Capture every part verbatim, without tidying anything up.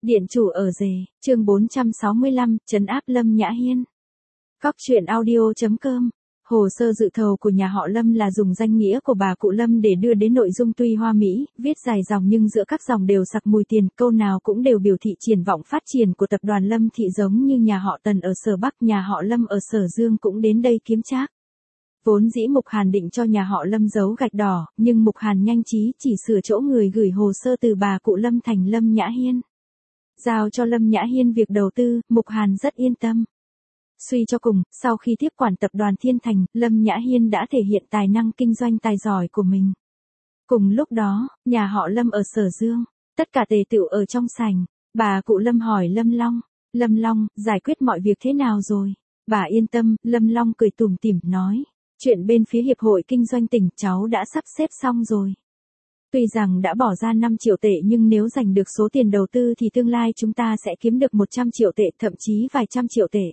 Điện chủ ở rể, chương bốn trăm sáu mươi lăm, trấn áp Lâm Nhã Hiên. Cóc truyện audio chấm com. Hồ sơ dự thầu của nhà họ Lâm là dùng danh nghĩa của bà cụ Lâm để đưa đến nội dung tuy hoa mỹ, viết dài dòng nhưng giữa các dòng đều sặc mùi tiền, câu nào cũng đều biểu thị triển vọng phát triển của tập đoàn Lâm Thị, giống như nhà họ Tần ở Sở Bắc, nhà họ Lâm ở Sở Dương cũng đến đây kiếm trác. Vốn dĩ Mục Hàn định cho nhà họ Lâm giấu gạch đỏ, nhưng Mục Hàn nhanh trí chỉ sửa chỗ người gửi hồ sơ từ bà cụ Lâm thành Lâm Nhã Hiên. Giao cho Lâm Nhã Hiên việc đầu tư, Mục Hàn rất yên tâm. Suy cho cùng, sau khi tiếp quản tập đoàn Thiên Thành, Lâm Nhã Hiên đã thể hiện tài năng kinh doanh tài giỏi của mình. Cùng lúc đó, nhà họ Lâm ở Sở Dương, tất cả tề tựu ở trong sảnh, bà cụ Lâm hỏi Lâm Long, Lâm Long, giải quyết mọi việc thế nào rồi? Bà yên tâm, Lâm Long cười tủm tỉm nói, chuyện bên phía Hiệp hội Kinh doanh tỉnh cháu đã sắp xếp xong rồi. Tuy rằng đã bỏ ra năm triệu tệ nhưng nếu giành được số tiền đầu tư thì tương lai chúng ta sẽ kiếm được một trăm triệu tệ, thậm chí vài trăm triệu tệ.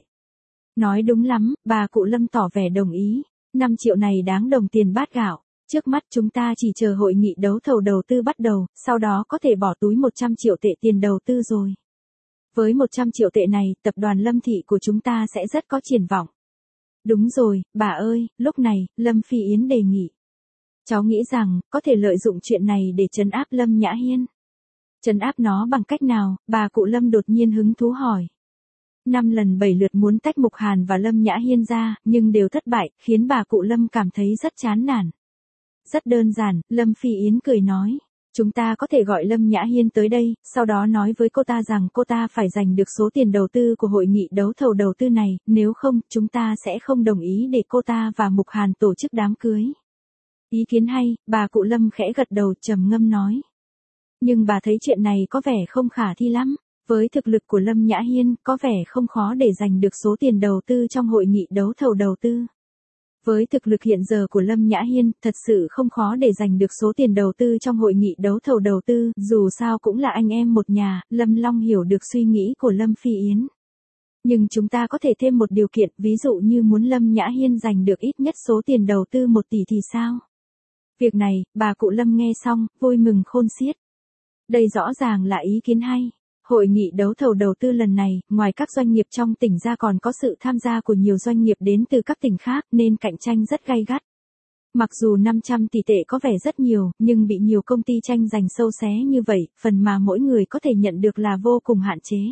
Nói đúng lắm, bà cụ Lâm tỏ vẻ đồng ý, năm triệu này đáng đồng tiền bát gạo, trước mắt chúng ta chỉ chờ hội nghị đấu thầu đầu tư bắt đầu, sau đó có thể bỏ túi một trăm triệu tệ tiền đầu tư rồi. Với một trăm triệu tệ này, tập đoàn Lâm Thị của chúng ta sẽ rất có triển vọng. Đúng rồi, bà ơi, lúc này, Lâm Phi Yến đề nghị. Cháu nghĩ rằng, có thể lợi dụng chuyện này để trấn áp Lâm Nhã Hiên. Trấn áp nó bằng cách nào, bà cụ Lâm đột nhiên hứng thú hỏi. Năm lần bảy lượt muốn tách Mục Hàn và Lâm Nhã Hiên ra, nhưng đều thất bại, khiến bà cụ Lâm cảm thấy rất chán nản. Rất đơn giản, Lâm Phi Yến cười nói. Chúng ta có thể gọi Lâm Nhã Hiên tới đây, sau đó nói với cô ta rằng cô ta phải giành được số tiền đầu tư của hội nghị đấu thầu đầu tư này, nếu không, chúng ta sẽ không đồng ý để cô ta và Mục Hàn tổ chức đám cưới. Ý kiến hay, bà cụ Lâm khẽ gật đầu trầm ngâm nói. Nhưng bà thấy chuyện này có vẻ không khả thi lắm. Với thực lực của Lâm Nhã Hiên, có vẻ không khó để giành được số tiền đầu tư trong hội nghị đấu thầu đầu tư. Với thực lực hiện giờ của Lâm Nhã Hiên, thật sự không khó để giành được số tiền đầu tư trong hội nghị đấu thầu đầu tư, dù sao cũng là anh em một nhà, Lâm Long hiểu được suy nghĩ của Lâm Phi Yến. Nhưng chúng ta có thể thêm một điều kiện, ví dụ như muốn Lâm Nhã Hiên giành được ít nhất số tiền đầu tư một tỷ thì sao? Việc này, bà cụ Lâm nghe xong, vui mừng khôn xiết. Đây rõ ràng là ý kiến hay. Hội nghị đấu thầu đầu tư lần này, ngoài các doanh nghiệp trong tỉnh ra còn có sự tham gia của nhiều doanh nghiệp đến từ các tỉnh khác nên cạnh tranh rất gay gắt. Mặc dù năm trăm tỷ tệ có vẻ rất nhiều, nhưng bị nhiều công ty tranh giành sâu xé như vậy, phần mà mỗi người có thể nhận được là vô cùng hạn chế.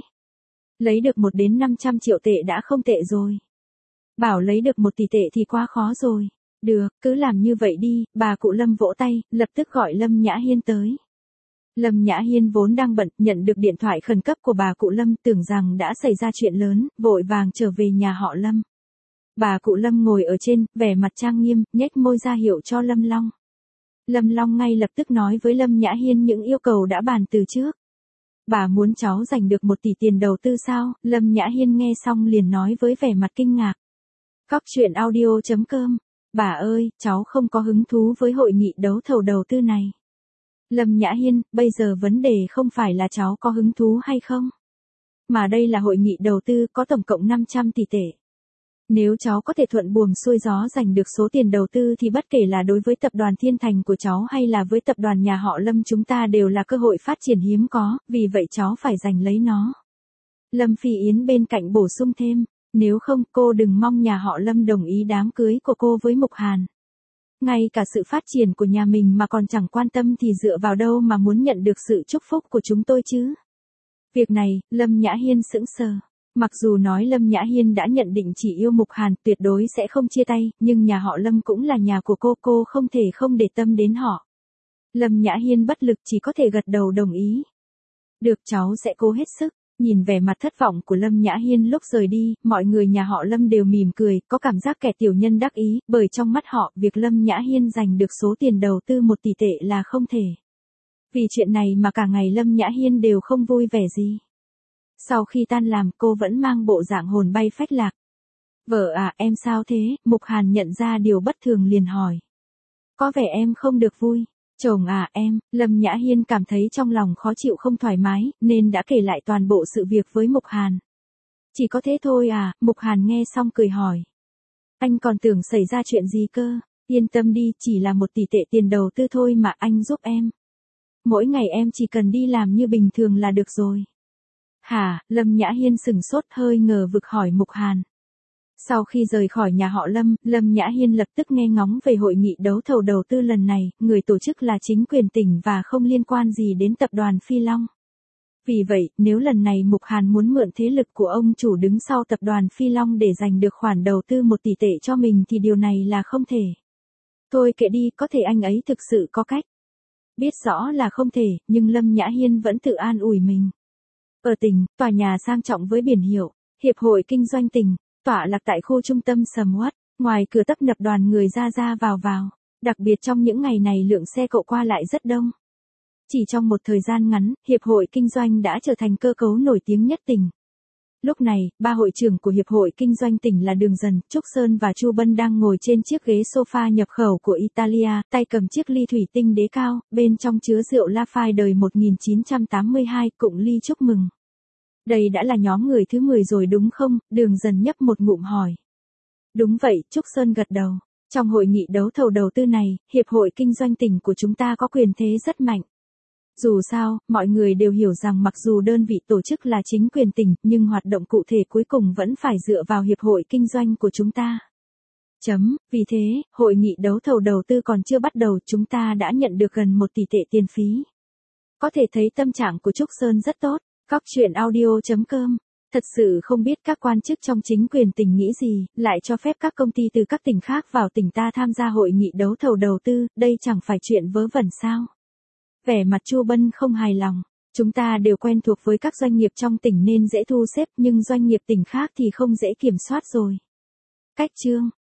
Lấy được một đến năm trăm triệu tệ đã không tệ rồi. Bảo lấy được một tỷ tệ thì quá khó rồi. Được, cứ làm như vậy đi, bà cụ Lâm vỗ tay, lập tức gọi Lâm Nhã Hiên tới. Lâm Nhã Hiên vốn đang bận, nhận được điện thoại khẩn cấp của bà cụ Lâm, tưởng rằng đã xảy ra chuyện lớn, vội vàng trở về nhà họ Lâm. Bà cụ Lâm ngồi ở trên, vẻ mặt trang nghiêm, nhếch môi ra hiệu cho Lâm Long. Lâm Long ngay lập tức nói với Lâm Nhã Hiên những yêu cầu đã bàn từ trước. Bà muốn cháu giành được một tỷ tiền đầu tư sao? Lâm Nhã Hiên nghe xong liền nói với vẻ mặt kinh ngạc. Cóc truyện audio chấm com. Bà ơi, cháu không có hứng thú với hội nghị đấu thầu đầu tư này. Lâm Nhã Hiên, bây giờ vấn đề không phải là cháu có hứng thú hay không. Mà đây là hội nghị đầu tư có tổng cộng năm trăm tỷ tệ. Nếu cháu có thể thuận buồm xuôi gió giành được số tiền đầu tư thì bất kể là đối với tập đoàn Thiên Thành của cháu hay là với tập đoàn nhà họ Lâm chúng ta đều là cơ hội phát triển hiếm có, vì vậy cháu phải giành lấy nó. Lâm Phi Yến bên cạnh bổ sung thêm, nếu không cô đừng mong nhà họ Lâm đồng ý đám cưới của cô với Mục Hàn. Ngay cả sự phát triển của nhà mình mà còn chẳng quan tâm thì dựa vào đâu mà muốn nhận được sự chúc phúc của chúng tôi chứ? Việc này, Lâm Nhã Hiên sững sờ. Mặc dù nói Lâm Nhã Hiên đã nhận định chỉ yêu Mục Hàn, tuyệt đối sẽ không chia tay, nhưng nhà họ Lâm cũng là nhà của cô, cô không thể không để tâm đến họ. Lâm Nhã Hiên bất lực chỉ có thể gật đầu đồng ý. Được, cháu sẽ cố hết sức. Nhìn vẻ mặt thất vọng của Lâm Nhã Hiên lúc rời đi, mọi người nhà họ Lâm đều mỉm cười, có cảm giác kẻ tiểu nhân đắc ý, bởi trong mắt họ, việc Lâm Nhã Hiên giành được số tiền đầu tư một tỷ tệ là không thể. Vì chuyện này mà cả ngày Lâm Nhã Hiên đều không vui vẻ gì. Sau khi tan làm, cô vẫn mang bộ dạng hồn bay phách lạc. Vợ à, em sao thế? Mục Hàn nhận ra điều bất thường liền hỏi. Có vẻ em không được vui. Chồng à em, Lâm Nhã Hiên cảm thấy trong lòng khó chịu không thoải mái, nên đã kể lại toàn bộ sự việc với Mục Hàn. Chỉ có thế thôi à? Mục Hàn nghe xong cười hỏi. Anh còn tưởng xảy ra chuyện gì cơ? Yên tâm đi, chỉ là một tỷ tệ tiền đầu tư thôi mà, anh giúp em. Mỗi ngày em chỉ cần đi làm như bình thường là được rồi. Hả, Lâm Nhã Hiên sừng sốt hơi ngờ vực hỏi Mục Hàn. Sau khi rời khỏi nhà họ Lâm, Lâm Nhã Hiên lập tức nghe ngóng về hội nghị đấu thầu đầu tư lần này, người tổ chức là chính quyền tỉnh và không liên quan gì đến tập đoàn Phi Long. Vì vậy, nếu lần này Mục Hàn muốn mượn thế lực của ông chủ đứng sau tập đoàn Phi Long để giành được khoản đầu tư một tỷ tệ cho mình thì điều này là không thể. Thôi kệ đi, có thể anh ấy thực sự có cách. Biết rõ là không thể, nhưng Lâm Nhã Hiên vẫn tự an ủi mình. Ở tỉnh, tòa nhà sang trọng với biển hiệu, Hiệp hội Kinh doanh tỉnh, tọa lạc tại khu trung tâm sầm uất, ngoài cửa tấp nập đoàn người ra ra vào vào, đặc biệt trong những ngày này lượng xe cộ qua lại rất đông. Chỉ trong một thời gian ngắn, Hiệp hội Kinh doanh đã trở thành cơ cấu nổi tiếng nhất tỉnh. Lúc này, ba hội trưởng của Hiệp hội Kinh doanh tỉnh là Đường Dần, Trúc Sơn và Chu Bân đang ngồi trên chiếc ghế sofa nhập khẩu của Italia, tay cầm chiếc ly thủy tinh đế cao, bên trong chứa rượu Lafite đời một nghìn chín trăm tám mươi hai, cụng ly chúc mừng. Đây đã là nhóm người thứ mười rồi đúng không? Đường Dần nhấp một ngụm hỏi. Đúng vậy, Trúc Sơn gật đầu. Trong hội nghị đấu thầu đầu tư này, Hiệp hội Kinh doanh tỉnh của chúng ta có quyền thế rất mạnh. Dù sao, mọi người đều hiểu rằng mặc dù đơn vị tổ chức là chính quyền tỉnh, nhưng hoạt động cụ thể cuối cùng vẫn phải dựa vào Hiệp hội Kinh doanh của chúng ta. Chấm, vì thế, hội nghị đấu thầu đầu tư còn chưa bắt đầu chúng ta đã nhận được gần một tỷ tệ tiền phí. Có thể thấy tâm trạng của Trúc Sơn rất tốt. Cóc truyện audio chấm com. Thật sự không biết các quan chức trong chính quyền tỉnh nghĩ gì, lại cho phép các công ty từ các tỉnh khác vào tỉnh ta tham gia hội nghị đấu thầu đầu tư, đây chẳng phải chuyện vớ vẩn sao? Vẻ mặt Chu Bân không hài lòng. Chúng ta đều quen thuộc với các doanh nghiệp trong tỉnh nên dễ thu xếp, nhưng doanh nghiệp tỉnh khác thì không dễ kiểm soát rồi. Cách chương